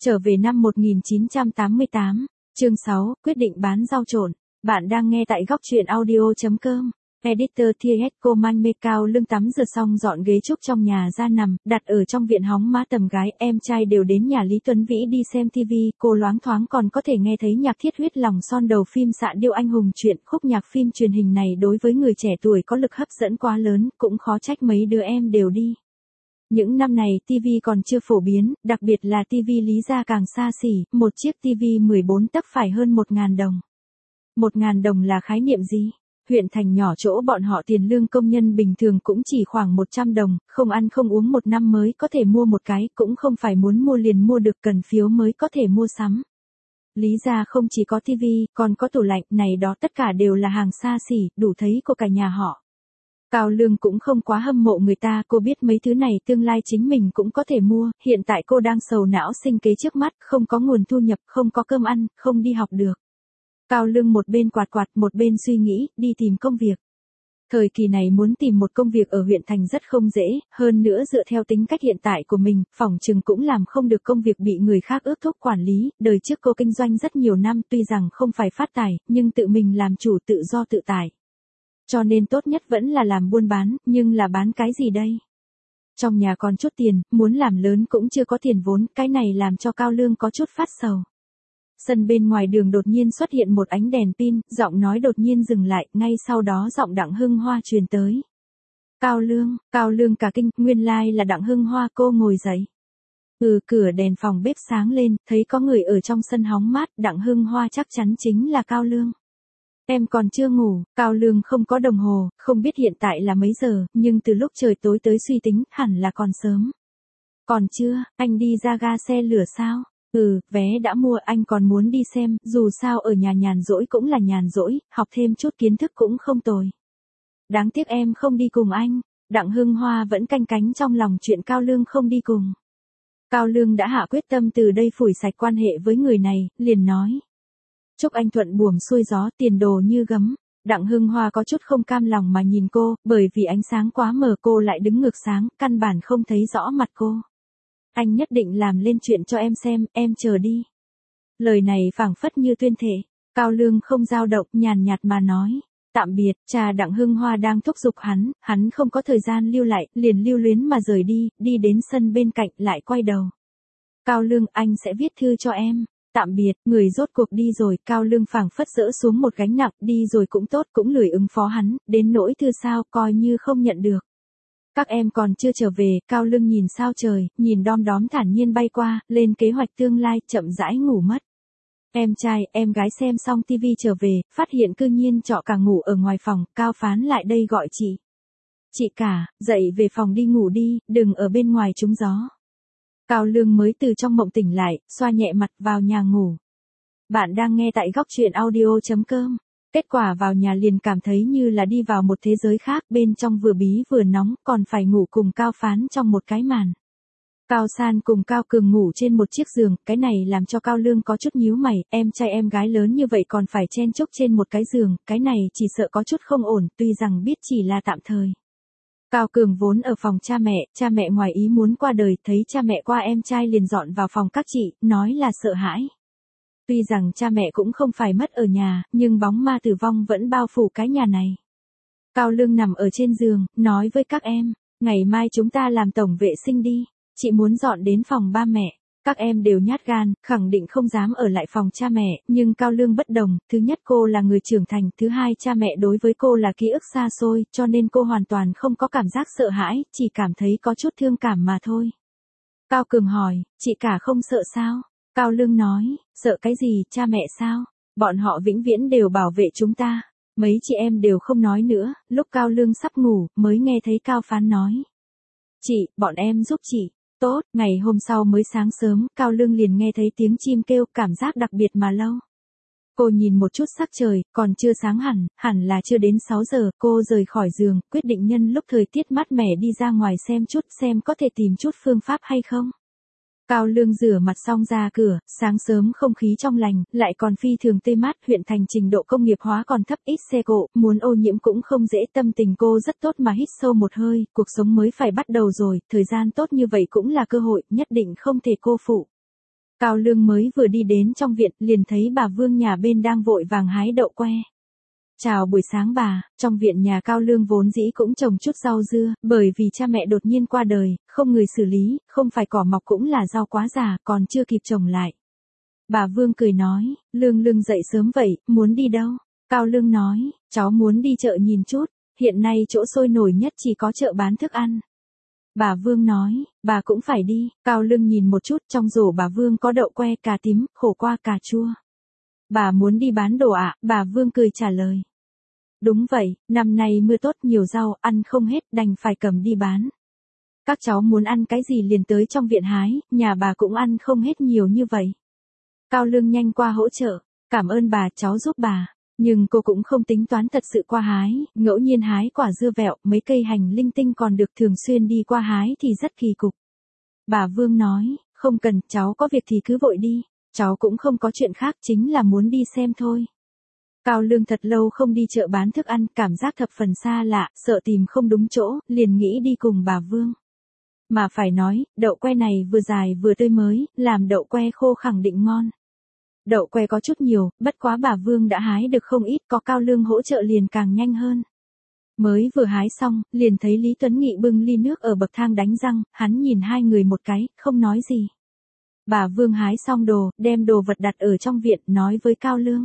Trở về năm 1988, chương 6, quyết định bán rau trộn. Bạn đang nghe tại góc truyện audio.com. Editor TH cô Manh Mê Cao Lương tắm rửa xong dọn ghế trúc trong nhà ra nằm, đặt ở trong viện hóng mát tầm gái, em trai đều đến nhà Lý Tuấn Vĩ đi xem TV, cô loáng thoáng còn có thể nghe thấy nhạc thiết huyết lòng son đầu phim Xạ Điêu Anh Hùng truyện. Khúc nhạc phim truyền hình này đối với người trẻ tuổi có lực hấp dẫn quá lớn, cũng khó trách mấy đứa em đều đi. Những năm này TV còn chưa phổ biến, đặc biệt là TV Lý gia càng xa xỉ, một chiếc TV 14 tấc phải hơn 1.000 đồng. 1.000 đồng là khái niệm gì? Huyện thành nhỏ chỗ bọn họ tiền lương công nhân bình thường cũng chỉ khoảng 100 đồng, không ăn không uống một năm mới có thể mua một cái, cũng không phải muốn mua liền mua được, cần phiếu mới có thể mua sắm. Lý gia không chỉ có TV, còn có tủ lạnh, này đó tất cả đều là hàng xa xỉ, đủ thấy của cả nhà họ. Cao Lương cũng không quá hâm mộ người ta, cô biết mấy thứ này tương lai chính mình cũng có thể mua, hiện tại cô đang sầu não sinh kế trước mắt, không có nguồn thu nhập, không có cơm ăn, không đi học được. Cao Lương một bên quạt quạt, một bên suy nghĩ, đi tìm công việc. Thời kỳ này muốn tìm một công việc ở huyện thành rất không dễ, hơn nữa dựa theo tính cách hiện tại của mình, phỏng chừng cũng làm không được công việc bị người khác ước thúc quản lý, đời trước cô kinh doanh rất nhiều năm tuy rằng không phải phát tài, nhưng tự mình làm chủ tự do tự tại. Cho nên tốt nhất vẫn là làm buôn bán, nhưng là bán cái gì đây? Trong nhà còn chút tiền, muốn làm lớn cũng chưa có tiền vốn, cái này làm cho Cao Lương có chút phát sầu. Sân bên ngoài đường đột nhiên xuất hiện một ánh đèn pin, giọng nói đột nhiên dừng lại, ngay sau đó giọng Đặng Hưng Hoa truyền tới. Cao Lương cả kinh, nguyên lai là Đặng Hưng Hoa, cô ngồi dậy. Cửa đèn phòng bếp sáng lên, thấy có người ở trong sân hóng mát, Đặng Hưng Hoa chắc chắn chính là Cao Lương. Em còn chưa ngủ, Cao Lương không có đồng hồ, không biết hiện tại là mấy giờ, nhưng từ lúc trời tối tới suy tính, hẳn là còn sớm. Còn chưa, anh đi ra ga xe lửa sao? Vé đã mua, anh còn muốn đi xem, dù sao ở nhà nhàn rỗi cũng là nhàn rỗi, học thêm chút kiến thức cũng không tồi. Đáng tiếc em không đi cùng anh, Đặng Hưng Hoa vẫn canh cánh trong lòng chuyện Cao Lương không đi cùng. Cao Lương đã hạ quyết tâm từ đây phủi sạch quan hệ với người này, liền nói. Chúc anh thuận buồm xuôi gió, tiền đồ như gấm. Đặng Hưng Hoa có chút không cam lòng mà nhìn cô, bởi vì ánh sáng quá mờ cô lại đứng ngược sáng, căn bản không thấy rõ mặt cô. Anh nhất định làm lên chuyện cho em xem, em chờ đi. Lời này phảng phất như tuyên thệ. Cao Lương không dao động, nhàn nhạt mà nói. Tạm biệt, cha Đặng Hưng Hoa đang thúc giục hắn không có thời gian lưu lại, liền lưu luyến mà rời đi, đi đến sân bên cạnh lại quay đầu. Cao Lương, anh sẽ viết thư cho em. Tạm biệt, người rốt cuộc đi rồi, Cao Lương phảng phất dỡ xuống một gánh nặng, đi rồi cũng tốt, cũng lười ứng phó hắn, đến nỗi thư sao, coi như không nhận được. Các em còn chưa trở về, Cao Lương nhìn sao trời, nhìn đom đóm thản nhiên bay qua, lên kế hoạch tương lai, chậm rãi ngủ mất. Em trai, em gái xem xong TV trở về, phát hiện cư nhiên trọ cả ngủ ở ngoài phòng, Cao Phán lại đây gọi chị. Chị cả, dậy về phòng đi ngủ đi, đừng ở bên ngoài trúng gió. Cao Lương mới từ trong mộng tỉnh lại, xoa nhẹ mặt vào nhà ngủ. Bạn đang nghe tại góc truyện audio.com. Kết quả vào nhà liền cảm thấy như là đi vào một thế giới khác, bên trong vừa bí vừa nóng, còn phải ngủ cùng Cao Phán trong một cái màn. Cao San cùng Cao Cường ngủ trên một chiếc giường, cái này làm cho Cao Lương có chút nhíu mày, em trai em gái lớn như vậy còn phải chen chúc trên một cái giường, cái này chỉ sợ có chút không ổn, tuy rằng biết chỉ là tạm thời. Cao Cường vốn ở phòng cha mẹ ngoài ý muốn qua đời, thấy cha mẹ qua em trai liền dọn vào phòng các chị, nói là sợ hãi. Tuy rằng cha mẹ cũng không phải mất ở nhà, nhưng bóng ma tử vong vẫn bao phủ cái nhà này. Cao Lương nằm ở trên giường, nói với các em, ngày mai chúng ta làm tổng vệ sinh đi, chị muốn dọn đến phòng ba mẹ. Các em đều nhát gan, khẳng định không dám ở lại phòng cha mẹ, nhưng Cao Lương bất đồng, thứ nhất cô là người trưởng thành, thứ hai cha mẹ đối với cô là ký ức xa xôi, cho nên cô hoàn toàn không có cảm giác sợ hãi, chỉ cảm thấy có chút thương cảm mà thôi. Cao Cường hỏi, chị cả không sợ sao? Cao Lương nói, sợ cái gì, cha mẹ sao? Bọn họ vĩnh viễn đều bảo vệ chúng ta. Mấy chị em đều không nói nữa, lúc Cao Lương sắp ngủ, mới nghe thấy Cao Phán nói. Chị, bọn em giúp chị. Tốt, ngày hôm sau mới sáng sớm, Cao Lương liền nghe thấy tiếng chim kêu, cảm giác đặc biệt mà lâu. Cô nhìn một chút sắc trời, còn chưa sáng hẳn là chưa đến 6 giờ, cô rời khỏi giường, quyết định nhân lúc thời tiết mát mẻ đi ra ngoài xem có thể tìm chút phương pháp hay không. Cao Lương rửa mặt xong ra cửa, sáng sớm không khí trong lành, lại còn phi thường tươi mát, huyện thành trình độ công nghiệp hóa còn thấp, ít xe cộ, muốn ô nhiễm cũng không dễ, tâm tình cô rất tốt mà hít sâu một hơi, cuộc sống mới phải bắt đầu rồi, thời gian tốt như vậy cũng là cơ hội, nhất định không thể cô phụ. Cao Lương mới vừa đi đến trong viện, liền thấy bà Vương nhà bên đang vội vàng hái đậu que. Chào buổi sáng bà, trong viện nhà Cao Lương vốn dĩ cũng trồng chút rau dưa, bởi vì cha mẹ đột nhiên qua đời, không người xử lý, không phải cỏ mọc cũng là rau quá già, còn chưa kịp trồng lại. Bà Vương cười nói, Lương dậy sớm vậy, muốn đi đâu? Cao Lương nói, cháu muốn đi chợ nhìn chút, hiện nay chỗ sôi nổi nhất chỉ có chợ bán thức ăn. Bà Vương nói, bà cũng phải đi. Cao Lương nhìn một chút, trong rổ bà Vương có đậu que, cà tím, khổ qua, cà chua. Bà muốn đi bán đồ ạ? Bà Vương cười trả lời. Đúng vậy, năm nay mưa tốt nhiều rau, ăn không hết, đành phải cầm đi bán. Các cháu muốn ăn cái gì liền tới trong viện hái, nhà bà cũng ăn không hết nhiều như vậy. Cao Lương nhanh qua hỗ trợ, cảm ơn bà, cháu giúp bà. Nhưng cô cũng không tính toán thật sự qua hái, ngẫu nhiên hái quả dưa vẹo, mấy cây hành linh tinh còn được, thường xuyên đi qua hái thì rất kỳ cục. Bà Vương nói, không cần, cháu có việc thì cứ vội đi, cháu cũng không có chuyện khác, chính là muốn đi xem thôi. Cao Lương thật lâu không đi chợ bán thức ăn, cảm giác thập phần xa lạ, sợ tìm không đúng chỗ, liền nghĩ đi cùng bà Vương. Mà phải nói, đậu que này vừa dài vừa tươi mới, làm đậu que khô khẳng định ngon. Đậu que có chút nhiều, bất quá bà Vương đã hái được không ít, có Cao Lương hỗ trợ liền càng nhanh hơn. Mới vừa hái xong, liền thấy Lý Tuấn Nghị bưng ly nước ở bậc thang đánh răng, hắn nhìn hai người một cái, không nói gì. Bà Vương hái xong đồ, đem đồ vật đặt ở trong viện, nói với Cao Lương.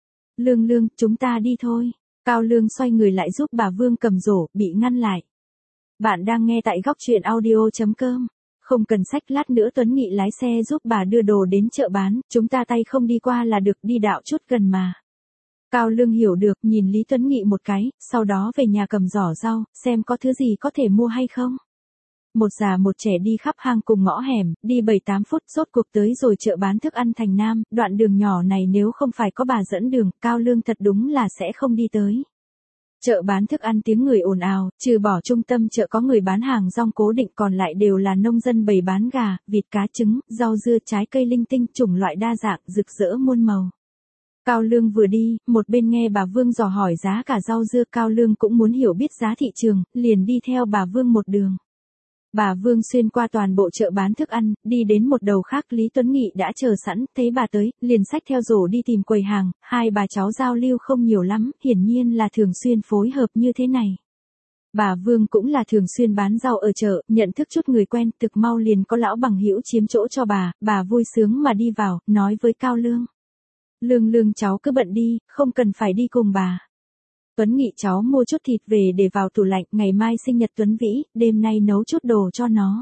Lương, chúng ta đi thôi. Cao Lương xoay người lại giúp bà Vương cầm rổ, bị ngăn lại. Bạn đang nghe tại góc truyện audio.com. Không cần xách, lát nữa Tuấn Nghị lái xe giúp bà đưa đồ đến chợ bán, chúng ta tay không đi qua là được, đi đạo chút gần mà. Cao Lương hiểu được, nhìn Lý Tuấn Nghị một cái, sau đó về nhà cầm giỏ rau, xem có thứ gì có thể mua hay không. Một già một trẻ đi khắp hang cùng ngõ hẻm, đi 7-8 phút, rốt cuộc tới rồi chợ bán thức ăn Thành Nam, đoạn đường nhỏ này nếu không phải có bà dẫn đường, Cao Lương thật đúng là sẽ không đi tới. Chợ bán thức ăn tiếng người ồn ào, trừ bỏ trung tâm chợ có người bán hàng rong cố định, còn lại đều là nông dân bày bán gà, vịt, cá, trứng, rau dưa, trái cây linh tinh, chủng loại đa dạng, rực rỡ muôn màu. Cao Lương vừa đi, một bên nghe bà Vương dò hỏi giá cả rau dưa, Cao Lương cũng muốn hiểu biết giá thị trường, liền đi theo bà Vương một đường. Bà Vương xuyên qua toàn bộ chợ bán thức ăn, đi đến một đầu khác, Lý Tuấn Nghị đã chờ sẵn, thấy bà tới, liền xách theo rổ đi tìm quầy hàng, hai bà cháu giao lưu không nhiều lắm, hiển nhiên là thường xuyên phối hợp như thế này. Bà Vương cũng là thường xuyên bán rau ở chợ, nhận thức chút người quen, thực mau liền có lão bằng hữu chiếm chỗ cho bà vui sướng mà đi vào, nói với Cao Lương. Lương cháu cứ bận đi, không cần phải đi cùng bà. Tuấn Nghị cháu mua chút thịt về để vào tủ lạnh, ngày mai sinh nhật Tuấn Vĩ, đêm nay nấu chút đồ cho nó.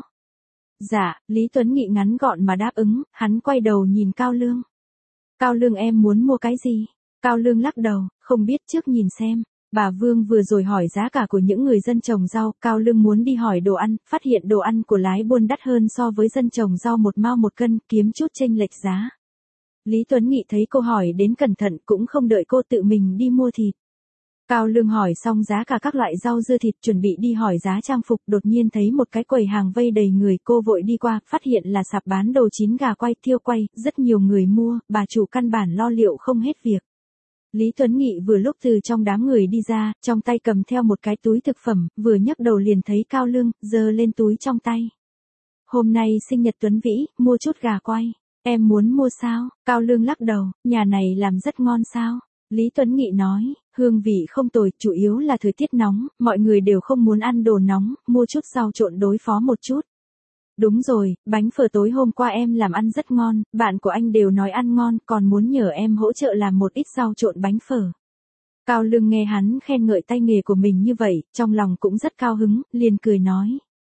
Dạ, Lý Tuấn Nghị ngắn gọn mà đáp ứng, hắn quay đầu nhìn Cao Lương. Cao Lương em muốn mua cái gì? Cao Lương lắc đầu, không biết, trước nhìn xem. Bà Vương vừa rồi hỏi giá cả của những người dân trồng rau, Cao Lương muốn đi hỏi đồ ăn, phát hiện đồ ăn của lái buôn đắt hơn so với dân trồng rau 1 mao 1 cân, kiếm chút chênh lệch giá. Lý Tuấn Nghị thấy cô hỏi đến cẩn thận, cũng không đợi cô tự mình đi mua thịt. Cao Lương hỏi xong giá cả các loại rau dưa thịt, chuẩn bị đi hỏi giá trang phục, đột nhiên thấy một cái quầy hàng vây đầy người, cô vội đi qua, phát hiện là sạp bán đồ chín, gà quay, thiêu quay, rất nhiều người mua, bà chủ căn bản lo liệu không hết việc. Lý Tuấn Nghị vừa lúc từ trong đám người đi ra, trong tay cầm theo một cái túi thực phẩm, vừa nhấc đầu liền thấy Cao Lương, giơ lên túi trong tay. Hôm nay sinh nhật Tuấn Vĩ, mua chút gà quay. Em muốn mua sao? Cao Lương lắc đầu, nhà này làm rất ngon sao? Lý Tuấn Nghị nói, hương vị không tồi, chủ yếu là thời tiết nóng, mọi người đều không muốn ăn đồ nóng, mua chút rau trộn đối phó một chút. Đúng rồi, bánh phở tối hôm qua em làm ăn rất ngon, bạn của anh đều nói ăn ngon, còn muốn nhờ em hỗ trợ làm một ít rau trộn bánh phở. Cao Lương nghe hắn khen ngợi tay nghề của mình như vậy, trong lòng cũng rất cao hứng, liền cười nói.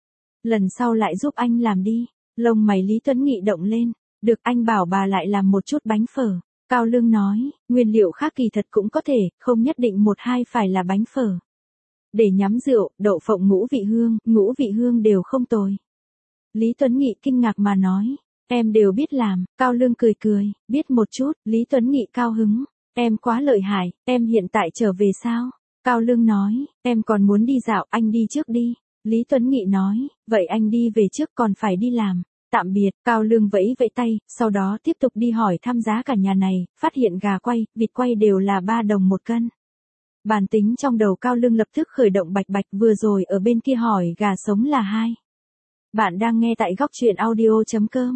Lần sau lại giúp anh làm đi. Lông mày Lý Tuấn Nghị động lên, được, anh bảo bà lại làm một chút bánh phở. Cao Lương nói, nguyên liệu khác kỳ thật cũng có thể, không nhất định một hai phải là bánh phở. Để nhắm rượu, đậu phộng ngũ vị hương đều không tồi. Lý Tuấn Nghị kinh ngạc mà nói, em đều biết làm. Cao Lương cười cười, biết một chút. Lý Tuấn Nghị cao hứng, em quá lợi hại, em hiện tại trở về sao? Cao Lương nói, em còn muốn đi dạo, anh đi trước đi. Lý Tuấn Nghị nói, vậy anh đi về trước, còn phải đi làm. Tạm biệt. Cao Lương vẫy vẫy tay, sau đó tiếp tục đi hỏi thăm giá cả nhà này, phát hiện gà quay, vịt quay đều là 3 đồng 1 cân. Bản tính trong đầu Cao Lương lập tức khởi động bạch bạch, vừa rồi ở bên kia hỏi gà sống là 2. Bạn đang nghe tại góc truyện audio.com.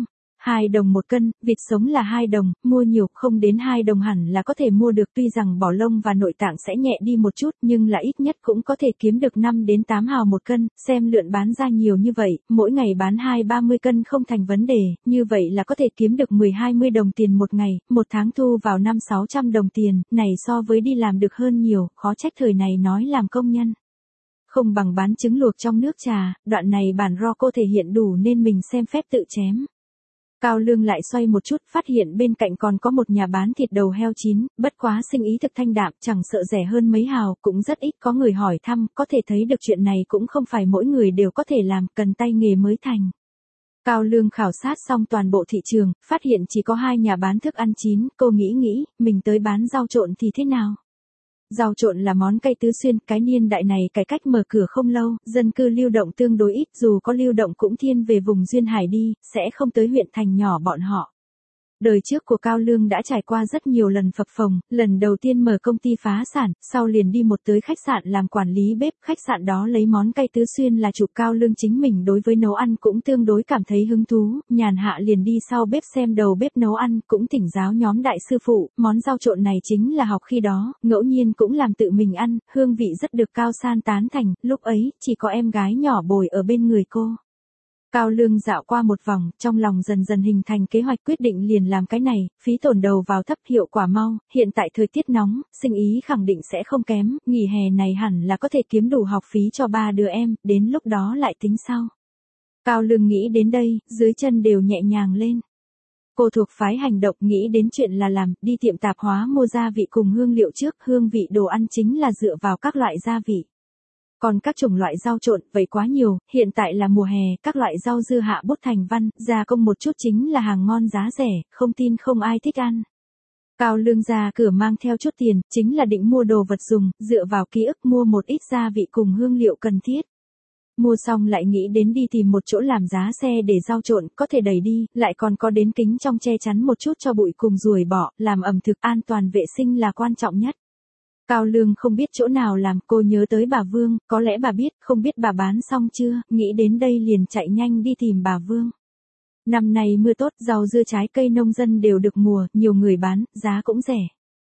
2 đồng một cân, vịt sống là 2 đồng, mua nhiều không đến 2 đồng hẳn là có thể mua được, tuy rằng bỏ lông và nội tạng sẽ nhẹ đi một chút nhưng là ít nhất cũng có thể kiếm được 5 đến 8 hào một cân, xem lượn bán ra nhiều như vậy, mỗi ngày bán 20-30 cân không thành vấn đề, như vậy là có thể kiếm được 10-20 đồng tiền một ngày, một tháng thu vào 500-600 đồng tiền, này so với đi làm được hơn nhiều, khó trách thời này nói làm công nhân không bằng bán trứng luộc trong nước trà, đoạn này bản Rocco thể hiện đủ nên mình xem phép tự chém. Cao Lương lại xoay một chút, phát hiện bên cạnh còn có một nhà bán thịt đầu heo chín, bất quá sinh ý thực thanh đạm, chẳng sợ rẻ hơn mấy hào, cũng rất ít có người hỏi thăm, có thể thấy được chuyện này cũng không phải mỗi người đều có thể làm, cần tay nghề mới thành. Cao Lương khảo sát xong toàn bộ thị trường, phát hiện chỉ có 2 nhà bán thức ăn chín, cô nghĩ, mình tới bán rau trộn thì thế nào? Rau trộn là món cây tứ xuyên, cái niên đại này cải cách mở cửa không lâu, dân cư lưu động tương đối ít, dù có lưu động cũng thiên về vùng duyên hải đi, sẽ không tới huyện thành nhỏ bọn họ. Đời trước của Cao Lương đã trải qua rất nhiều lần phập phồng, lần đầu tiên mở công ty phá sản, sau liền đi một tới khách sạn làm quản lý bếp, khách sạn đó lấy món cây tứ xuyên là chủ. Cao Lương chính mình đối với nấu ăn cũng tương đối cảm thấy hứng thú, nhàn hạ liền đi sau bếp xem đầu bếp nấu ăn, cũng thỉnh giáo nhóm đại sư phụ, món rau trộn này chính là học khi đó, ngẫu nhiên cũng làm tự mình ăn, hương vị rất được Cao San tán thành, lúc ấy, chỉ có em gái nhỏ bồi ở bên người cô. Cao Lương dạo qua một vòng, trong lòng dần dần hình thành kế hoạch, quyết định liền làm cái này, phí tổn đầu vào thấp, hiệu quả mau, hiện tại thời tiết nóng, sinh ý khẳng định sẽ không kém, nghỉ hè này hẳn là có thể kiếm đủ học phí cho 3 đứa em, đến lúc đó lại tính sau. Cao Lương nghĩ đến đây, dưới chân đều nhẹ nhàng lên. Cô thuộc phái hành động, nghĩ đến chuyện là làm, đi tiệm tạp hóa mua gia vị cùng hương liệu trước, hương vị đồ ăn chính là dựa vào các loại gia vị. Còn các chủng loại rau trộn, vậy quá nhiều, hiện tại là mùa hè, các loại rau dưa hạ bút thành văn, gia công một chút chính là hàng ngon giá rẻ, không tin không ai thích ăn. Cao Lương ra cửa mang theo chút tiền, chính là định mua đồ vật dùng, dựa vào ký ức mua một ít gia vị cùng hương liệu cần thiết. Mua xong lại nghĩ đến đi tìm một chỗ làm giá xe để rau trộn, có thể đẩy đi, lại còn có đến kính trong che chắn một chút cho bụi cùng ruồi bọ, làm ẩm thực an toàn vệ sinh là quan trọng nhất. Cao Lương không biết chỗ nào làm, cô nhớ tới bà Vương, có lẽ bà biết, không biết bà bán xong chưa, nghĩ đến đây liền chạy nhanh đi tìm bà Vương. Năm nay mưa tốt, rau dưa trái cây nông dân đều được mùa, nhiều người bán, giá cũng rẻ.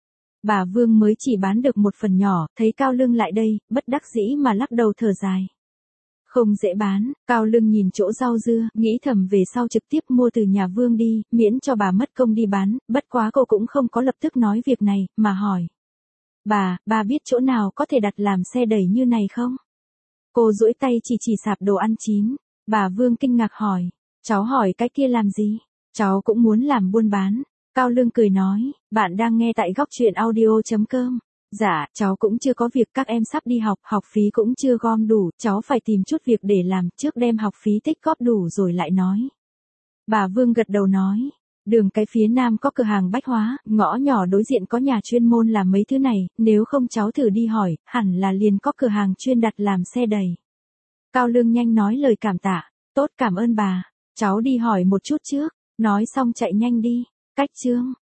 Bà Vương mới chỉ bán được một phần nhỏ, thấy Cao Lương lại đây, bất đắc dĩ mà lắc đầu thở dài. Không dễ bán, Cao Lương nhìn chỗ rau dưa, nghĩ thầm về sau trực tiếp mua từ nhà Vương đi, miễn cho bà mất công đi bán, bất quá cô cũng không có lập tức nói việc này, mà hỏi. Bà biết chỗ nào có thể đặt làm xe đẩy như này không? Cô duỗi tay chỉ sạp đồ ăn chín. Bà Vương kinh ngạc hỏi. Cháu hỏi cái kia làm gì? Cháu cũng muốn làm buôn bán. Cao Lương cười nói, bạn đang nghe tại góc truyện audio.com. Dạ, cháu cũng chưa có việc, các em sắp đi học, học phí cũng chưa gom đủ, cháu phải tìm chút việc để làm, trước đem học phí tích góp đủ rồi lại nói. Bà Vương gật đầu nói. Đường cái phía nam có cửa hàng bách hóa, ngõ nhỏ đối diện có nhà chuyên môn làm mấy thứ này, nếu không cháu thử đi hỏi, hẳn là liền có cửa hàng chuyên đặt làm xe đẩy. Cao Lương nhanh nói lời cảm tạ, tốt cảm ơn bà, cháu đi hỏi một chút trước, nói xong chạy nhanh đi, cách chương.